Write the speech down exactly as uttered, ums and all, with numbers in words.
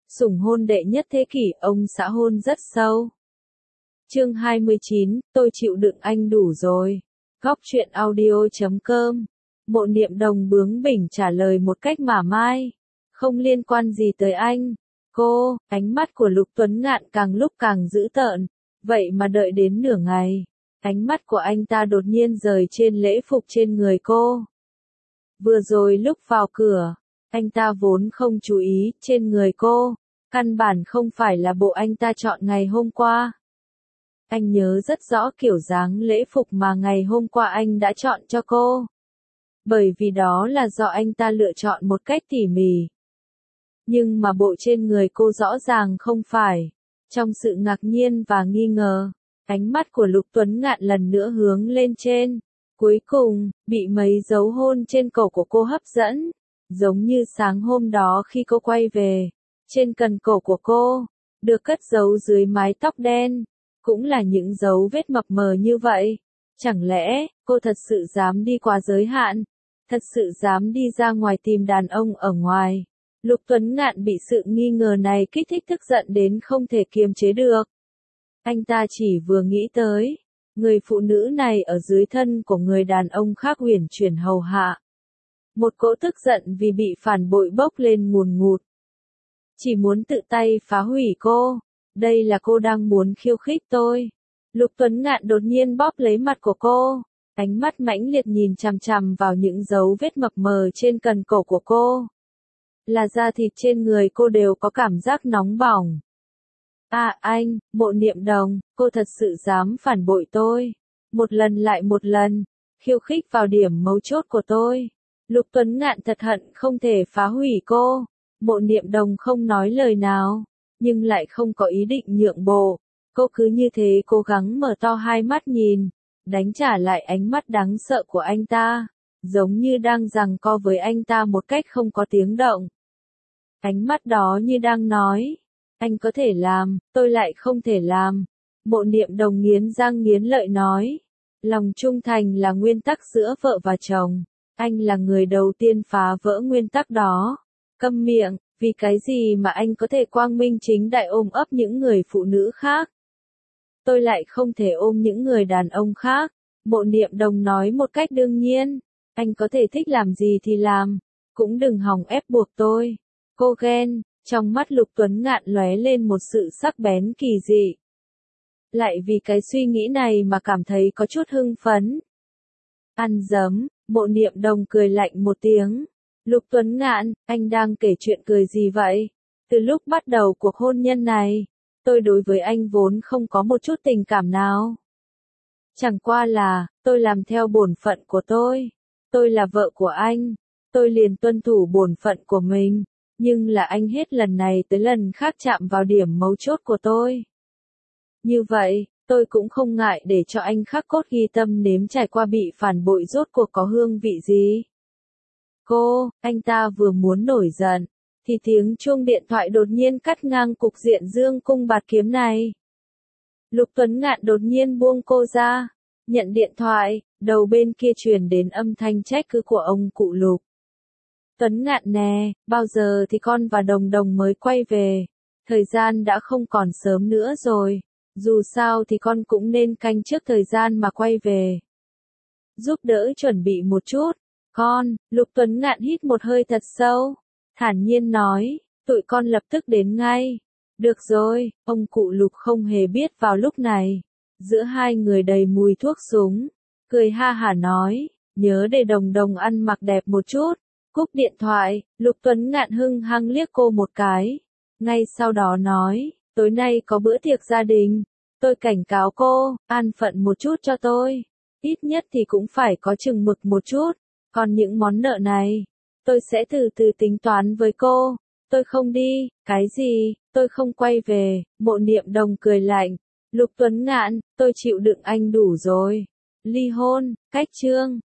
Sủng hôn đệ nhất thế kỷ, ông xã hôn rất sâu. Chương hai mươi chín, tôi chịu đựng anh đủ rồi. Góc truyện audio chấm com. Mộ Niệm Đồng bướng bỉnh trả lời một cách mả mai. Không liên quan gì tới anh. Cô, ánh mắt của Lục Tuấn Ngạn càng lúc càng dữ tợn. Vậy mà đợi đến nửa ngày, ánh mắt của anh ta đột nhiên rời trên lễ phục trên người cô. Vừa rồi lúc vào cửa, anh ta vốn không chú ý trên người cô. Căn bản không phải là bộ anh ta chọn ngày hôm qua. Anh nhớ rất rõ kiểu dáng lễ phục mà ngày hôm qua anh đã chọn cho cô. Bởi vì đó là do anh ta lựa chọn một cách tỉ mỉ. Nhưng mà bộ trên người cô rõ ràng không phải. Trong sự ngạc nhiên và nghi ngờ, ánh mắt của Lục Tuấn Ngạn lần nữa hướng lên trên. Cuối cùng, bị mấy dấu hôn trên cổ của cô hấp dẫn. Giống như sáng hôm đó khi cô quay về. Trên cần cổ của cô, được cất giấu dưới mái tóc đen, cũng là những dấu vết mập mờ như vậy. Chẳng lẽ, cô thật sự dám đi qua giới hạn? Thật sự dám đi ra ngoài tìm đàn ông ở ngoài? Lục Tuấn Ngạn bị sự nghi ngờ này kích thích tức giận đến không thể kiềm chế được. Anh ta chỉ vừa nghĩ tới, người phụ nữ này ở dưới thân của người đàn ông khác uyển chuyển hầu hạ. Một cỗ tức giận vì bị phản bội bốc lên ngùn ngụt. Chỉ muốn tự tay phá hủy cô. Đây là cô đang muốn khiêu khích tôi. Lục Tuấn Ngạn đột nhiên bóp lấy mặt của cô. Ánh mắt mãnh liệt nhìn chằm chằm vào những dấu vết mập mờ trên cần cổ của cô. Là da thịt trên người cô đều có cảm giác nóng bỏng. À anh, Mộ Niệm Đồng, cô thật sự dám phản bội tôi. Một lần lại một lần, khiêu khích vào điểm mấu chốt của tôi. Lục Tuấn Ngạn thật hận không thể phá hủy cô. Mộ Niệm Đồng không nói lời nào, nhưng lại không có ý định nhượng bộ. Cô cứ như thế cố gắng mở to hai mắt nhìn, đánh trả lại ánh mắt đáng sợ của anh ta, giống như đang giằng co với anh ta một cách không có tiếng động. Ánh mắt đó như đang nói, anh có thể làm, tôi lại không thể làm. Mộ Niệm Đồng nghiến răng nghiến lợi nói, lòng trung thành là nguyên tắc giữa vợ và chồng, anh là người đầu tiên phá vỡ nguyên tắc đó. Câm miệng, vì cái gì mà anh có thể quang minh chính đại ôm ấp những người phụ nữ khác? Tôi lại không thể ôm những người đàn ông khác. Mộ Niệm Đồng nói một cách đương nhiên, anh có thể thích làm gì thì làm, cũng đừng hòng ép buộc tôi. Cô ghen, trong mắt Lục Tuấn Ngạn lóe lên một sự sắc bén kỳ dị. Lại vì cái suy nghĩ này mà cảm thấy có chút hưng phấn. Ăn dấm, Mộ Niệm Đồng cười lạnh một tiếng. Lục Tuấn Ngạn, anh đang kể chuyện cười gì vậy? Từ lúc bắt đầu cuộc hôn nhân này, tôi đối với anh vốn không có một chút tình cảm nào. Chẳng qua là, tôi làm theo bổn phận của tôi. Tôi là vợ của anh. Tôi liền tuân thủ bổn phận của mình. Nhưng là anh hết lần này tới lần khác chạm vào điểm mấu chốt của tôi. Như vậy, tôi cũng không ngại để cho anh khắc cốt ghi tâm nếm trải qua bị phản bội rốt cuộc có hương vị gì. Cô, anh ta vừa muốn nổi giận, thì tiếng chuông điện thoại đột nhiên cắt ngang cục diện dương cung bạt kiếm này. Lục Tuấn Ngạn đột nhiên buông cô ra, nhận điện thoại, đầu bên kia truyền đến âm thanh trách cứ của ông cụ Lục. Tuấn Ngạn nè, bao giờ thì con và Đồng Đồng mới quay về? Thời gian đã không còn sớm nữa rồi, dù sao thì con cũng nên canh trước thời gian mà quay về. Giúp đỡ chuẩn bị một chút. Con, Lục Tuấn Ngạn hít một hơi thật sâu, thản nhiên nói, tụi con lập tức đến ngay. Được rồi, ông cụ Lục không hề biết vào lúc này, giữa hai người đầy mùi thuốc súng, cười ha hả nói, nhớ để Đồng Đồng ăn mặc đẹp một chút. Cúp điện thoại, Lục Tuấn Ngạn hưng hăng liếc cô một cái, ngay sau đó nói, tối nay có bữa tiệc gia đình, tôi cảnh cáo cô, an phận một chút cho tôi, ít nhất thì cũng phải có chừng mực một chút. Còn những món nợ này, tôi sẽ từ từ tính toán với cô. Tôi không đi. Cái gì? Tôi không quay về. Mộ Niệm Đồng cười lạnh. Lục Tuấn Ngạn, tôi chịu đựng anh đủ rồi. Ly hôn, cách chương.